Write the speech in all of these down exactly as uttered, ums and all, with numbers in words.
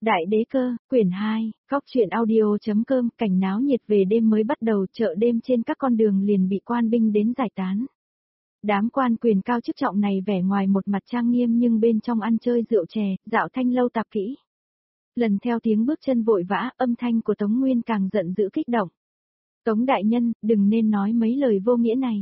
Đại đế cơ, quyển hai, góc truyện audio.com, cảnh náo nhiệt về đêm mới bắt đầu, chợ đêm trên các con đường liền bị quan binh đến giải tán. Đám quan quyền cao chức trọng này vẻ ngoài một mặt trang nghiêm nhưng bên trong ăn chơi rượu chè, dạo thanh lâu tạp kỹ. Lần theo tiếng bước chân vội vã, âm thanh của Tống Nguyên càng giận dữ kích động. Tống đại nhân, đừng nên nói mấy lời vô nghĩa này.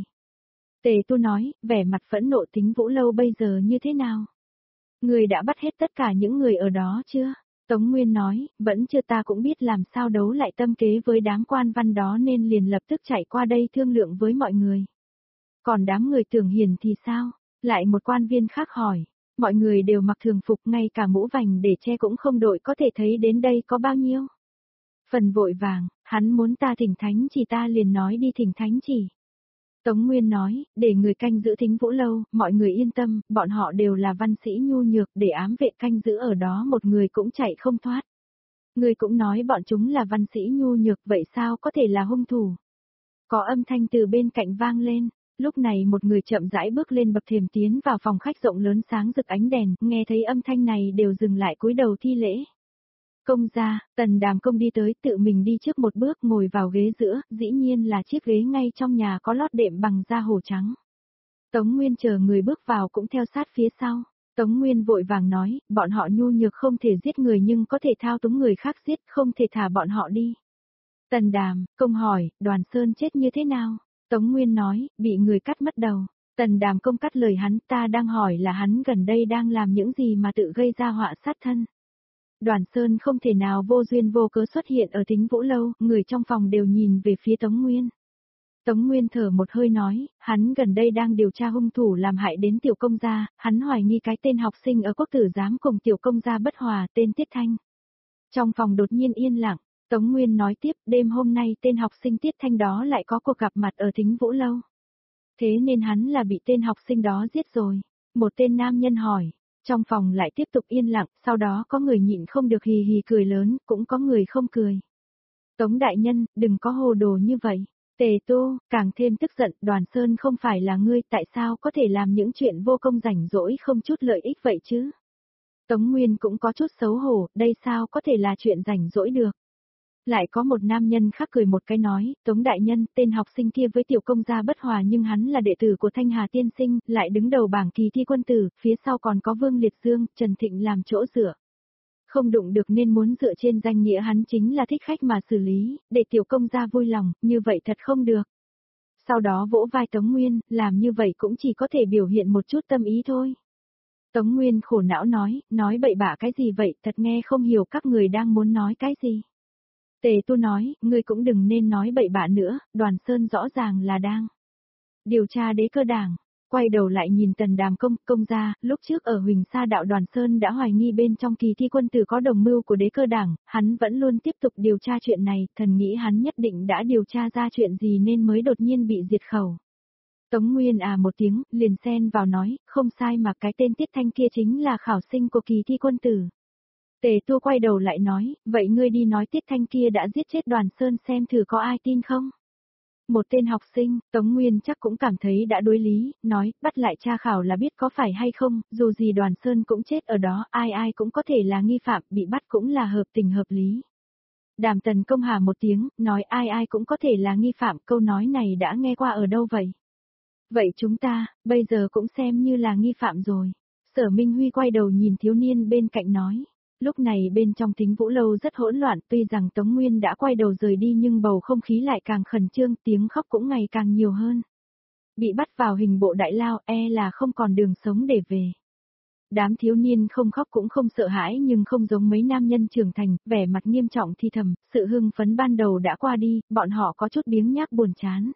Tề Tu nói, vẻ mặt phẫn nộ. Tính Vũ Lâu bây giờ như thế nào? Người đã bắt hết tất cả những người ở đó chưa? Tống Nguyên nói, vẫn chưa, ta cũng biết làm sao đấu lại tâm kế với đám quan văn đó nên liền lập tức chạy qua đây thương lượng với mọi người. Còn đám người Tưởng Hiền thì sao? Lại một quan viên khác hỏi, mọi người đều mặc thường phục, ngay cả mũ vành để che cũng không đội, có thể thấy đến đây có bao nhiêu. Phần vội vàng, hắn muốn ta thỉnh thánh chỉ, ta liền nói đi thỉnh thánh chỉ. Tống Nguyên nói, để người canh giữ Thính Vũ Lâu, mọi người yên tâm, bọn họ đều là văn sĩ nhu nhược, để ám vệ canh giữ ở đó một người cũng chạy không thoát. Người cũng nói bọn chúng là văn sĩ nhu nhược, vậy sao có thể là hung thủ? Có âm thanh từ bên cạnh vang lên, lúc này một người chậm rãi bước lên bậc thềm tiến vào phòng khách rộng lớn sáng rực ánh đèn, nghe thấy âm thanh này đều dừng lại cúi đầu thi lễ. Công gia, Tần Đàm Công đi tới, tự mình đi trước một bước ngồi vào ghế giữa, dĩ nhiên là chiếc ghế ngay trong nhà có lót đệm bằng da hổ trắng. Tống Nguyên chờ người bước vào cũng theo sát phía sau. Tống Nguyên vội vàng nói, bọn họ nhu nhược không thể giết người nhưng có thể thao túng người khác giết, không thể thả bọn họ đi. Tần Đàm Công hỏi, Đoàn Sơn chết như thế nào? Tống Nguyên nói, bị người cắt mất đầu. Tần Đàm Công cắt lời hắn, ta đang hỏi là hắn gần đây đang làm những gì mà tự gây ra họa sát thân. Đoàn Sơn không thể nào vô duyên vô cớ xuất hiện ở Thính Vũ Lâu, người trong phòng đều nhìn về phía Tống Nguyên. Tống Nguyên thở một hơi nói, hắn gần đây đang điều tra hung thủ làm hại đến tiểu công gia, hắn hoài nghi cái tên học sinh ở Quốc Tử Giám cùng tiểu công gia bất hòa, tên Tiết Thanh. Trong phòng đột nhiên yên lặng, Tống Nguyên nói tiếp, đêm hôm nay tên học sinh Tiết Thanh đó lại có cuộc gặp mặt ở Thính Vũ Lâu. Thế nên hắn là bị tên học sinh đó giết rồi. Một tên nam nhân hỏi. Trong phòng lại tiếp tục yên lặng, sau đó có người nhịn không được hì hì cười lớn, cũng có người không cười. Tống đại nhân, đừng có hồ đồ như vậy. Tề Tu, càng thêm tức giận, Đoàn Sơn không phải là ngươi, tại sao có thể làm những chuyện vô công rảnh rỗi không chút lợi ích vậy chứ? Tống Nguyên cũng có chút xấu hổ, đây sao có thể là chuyện rảnh rỗi được? Lại có một nam nhân khác cười một cái nói, Tống đại nhân, tên học sinh kia với tiểu công gia bất hòa nhưng hắn là đệ tử của Thanh Hà tiên sinh, lại đứng đầu bảng kỳ thi quân tử, phía sau còn có Vương Liệt Dương, Trần Thịnh làm chỗ dựa. Không đụng được nên muốn dựa trên danh nghĩa hắn chính là thích khách mà xử lý, để tiểu công gia vui lòng, như vậy thật không được. Sau đó vỗ vai Tống Nguyên, làm như vậy cũng chỉ có thể biểu hiện một chút tâm ý thôi. Tống Nguyên khổ não nói, nói bậy bạ cái gì vậy, thật nghe không hiểu các người đang muốn nói cái gì. Tề Tu nói, ngươi cũng đừng nên nói bậy bạ nữa, Đoàn Sơn rõ ràng là đang điều tra Đế Cơ Đảng. Quay đầu lại nhìn Tần Đàm Công, công gia, lúc trước ở Huỳnh Sa Đạo Đoàn Sơn đã hoài nghi bên trong kỳ thi quân tử có đồng mưu của Đế Cơ Đảng, hắn vẫn luôn tiếp tục điều tra chuyện này, thần nghĩ hắn nhất định đã điều tra ra chuyện gì nên mới đột nhiên bị diệt khẩu. Tống Nguyên à một tiếng, liền xen vào nói, không sai mà cái tên Tiết Thanh kia chính là khảo sinh của kỳ thi quân tử. Tề Tu quay đầu lại nói, vậy ngươi đi nói Tiết Thanh kia đã giết chết Đoàn Sơn xem thử có ai tin không? Một tên học sinh, Tống Nguyên chắc cũng cảm thấy đã đối lý, nói, bắt lại tra khảo là biết có phải hay không, dù gì Đoàn Sơn cũng chết ở đó, ai ai cũng có thể là nghi phạm, bị bắt cũng là hợp tình hợp lý. Đàm Tần Công hà một tiếng, nói ai ai cũng có thể là nghi phạm, câu nói này đã nghe qua ở đâu vậy? Vậy chúng ta, bây giờ cũng xem như là nghi phạm rồi. Sở Minh Huy quay đầu nhìn thiếu niên bên cạnh nói. Lúc này bên trong Thính Vũ Lâu rất hỗn loạn, tuy rằng Tống Nguyên đã quay đầu rời đi nhưng bầu không khí lại càng khẩn trương, tiếng khóc cũng ngày càng nhiều hơn. Bị bắt vào hình bộ đại lao, e là không còn đường sống để về. Đám thiếu niên không khóc cũng không sợ hãi nhưng không giống mấy nam nhân trưởng thành, vẻ mặt nghiêm trọng thi thầm, sự hưng phấn ban đầu đã qua đi, bọn họ có chút biếng nhác buồn chán.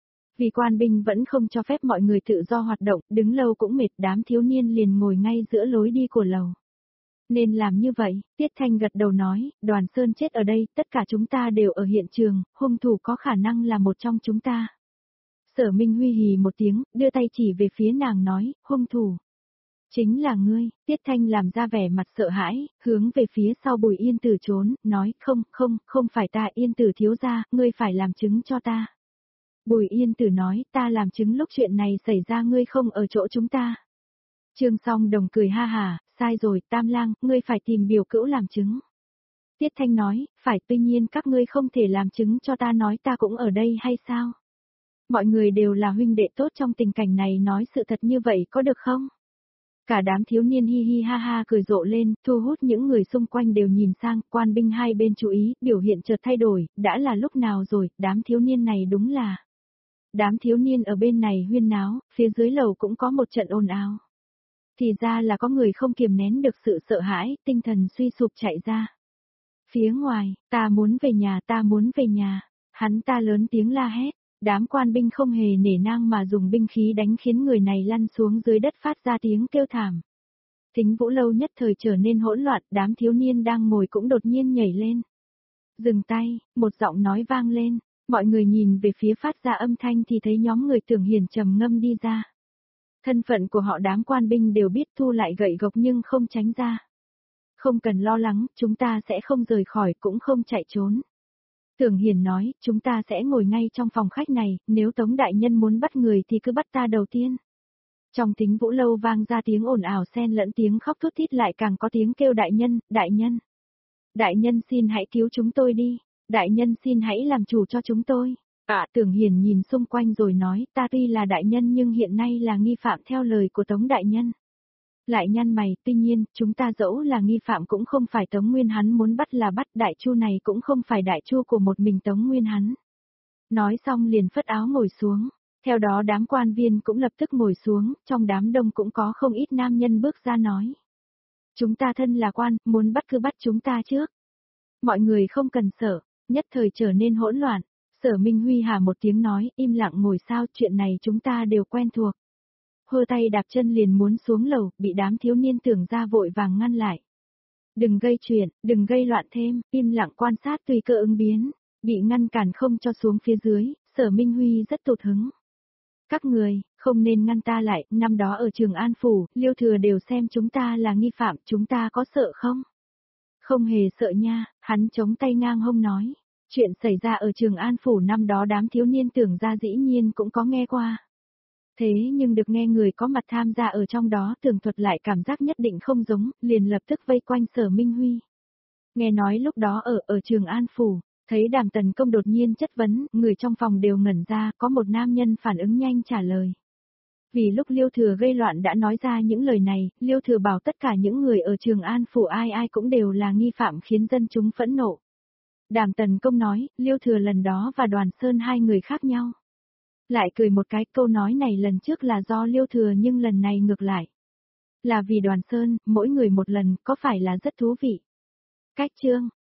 Vì quan binh vẫn không cho phép mọi người tự do hoạt động, đứng lâu cũng mệt, đám thiếu niên liền ngồi ngay giữa lối đi của lầu. Nên làm như vậy, Tiết Thanh gật đầu nói, Đoàn Sơn chết ở đây, tất cả chúng ta đều ở hiện trường, hung thủ có khả năng là một trong chúng ta. Sở Minh Huy hì một tiếng, đưa tay chỉ về phía nàng nói, hung thủ. Chính là ngươi, Tiết Thanh làm ra vẻ mặt sợ hãi, hướng về phía sau Bùi Yên Tử trốn, nói, không, không, không phải ta, Yên Tử thiếu gia, ngươi phải làm chứng cho ta. Bùi Yên Tử nói, ta làm chứng lúc chuyện này xảy ra ngươi không ở chỗ chúng ta. Trương Song Đồng cười ha hà, sai rồi, Tam Lang, ngươi phải tìm biểu cữu làm chứng. Tiết Thanh nói, phải, tuy nhiên các ngươi không thể làm chứng cho ta nói ta cũng ở đây hay sao? Mọi người đều là huynh đệ tốt, trong tình cảnh này nói sự thật như vậy có được không? Cả đám thiếu niên hi hi ha ha cười rộ lên, thu hút những người xung quanh đều nhìn sang, quan binh hai bên chú ý, biểu hiện chợt thay đổi, đã là lúc nào rồi, đám thiếu niên này đúng là. Đám thiếu niên ở bên này huyên náo, phía dưới lầu cũng có một trận ồn ào. Thì ra là có người không kiềm nén được sự sợ hãi, tinh thần suy sụp chạy ra. Phía ngoài, ta muốn về nhà, ta muốn về nhà, hắn ta lớn tiếng la hét. Đám quan binh không hề nể nang mà dùng binh khí đánh khiến người này lăn xuống dưới đất phát ra tiếng kêu thảm. Thính Vũ Lâu nhất thời trở nên hỗn loạn, đám thiếu niên đang ngồi cũng đột nhiên nhảy lên. Dừng tay, một giọng nói vang lên, mọi người nhìn về phía phát ra âm thanh thì thấy nhóm người Tưởng Hiền trầm ngâm đi ra. Thân phận của họ đám quan binh đều biết, thu lại gậy gộc nhưng không tránh ra. Không cần lo lắng, chúng ta sẽ không rời khỏi cũng không chạy trốn. Tưởng Hiền nói, chúng ta sẽ ngồi ngay trong phòng khách này, nếu Tống đại nhân muốn bắt người thì cứ bắt ta đầu tiên. Trong Thính Vũ Lâu vang ra tiếng ồn ào xen lẫn tiếng khóc thút thít, lại càng có tiếng kêu đại nhân, đại nhân. Đại nhân xin hãy cứu chúng tôi đi, đại nhân xin hãy làm chủ cho chúng tôi. À, Tưởng Hiền nhìn xung quanh rồi nói, ta tuy là đại nhân nhưng hiện nay là nghi phạm theo lời của Tống đại nhân. Lại nhăn mày, tuy nhiên, chúng ta dẫu là nghi phạm cũng không phải Tống Nguyên hắn muốn bắt là bắt, đại chu này cũng không phải đại chu của một mình Tống Nguyên hắn. Nói xong liền phất áo ngồi xuống, theo đó đám quan viên cũng lập tức ngồi xuống, trong đám đông cũng có không ít nam nhân bước ra nói. Chúng ta thân là quan, muốn bắt cứ bắt chúng ta trước. Mọi người không cần sợ, nhất thời trở nên hỗn loạn, Sở Minh Huy hà một tiếng nói, im lặng ngồi sao, chuyện này chúng ta đều quen thuộc. Hơ tay đạp chân liền muốn xuống lầu, bị đám thiếu niên Tưởng ra vội vàng ngăn lại. Đừng gây chuyện, đừng gây loạn thêm, im lặng quan sát tùy cơ ứng biến, bị ngăn cản không cho xuống phía dưới, Sở Minh Huy rất tụt hứng. Các người, không nên ngăn ta lại, năm đó ở Trường An Phủ, Liêu Thừa đều xem chúng ta là nghi phạm, chúng ta có sợ không? Không hề sợ nha, hắn chống tay ngang hông nói. Chuyện xảy ra ở Trường An Phủ năm đó đám thiếu niên Tưởng ra dĩ nhiên cũng có nghe qua. Thế nhưng được nghe người có mặt tham gia ở trong đó tường thuật lại cảm giác nhất định không giống, liền lập tức vây quanh Sở Minh Huy. Nghe nói lúc đó ở ở Trường An Phủ, thấy Đàm Tần Công đột nhiên chất vấn, người trong phòng đều ngẩn ra, có một nam nhân phản ứng nhanh trả lời. Vì lúc Liêu Thừa gây loạn đã nói ra những lời này, Liêu Thừa bảo tất cả những người ở Trường An Phủ ai ai cũng đều là nghi phạm khiến dân chúng phẫn nộ. Đàm Tần Công nói, Liêu Thừa lần đó và Đoàn Sơn hai người khác nhau. Lại cười một cái, câu nói này lần trước là do Liêu Thừa nhưng lần này ngược lại. Là vì Đoàn Sơn, mỗi người một lần, có phải là rất thú vị. Cách chương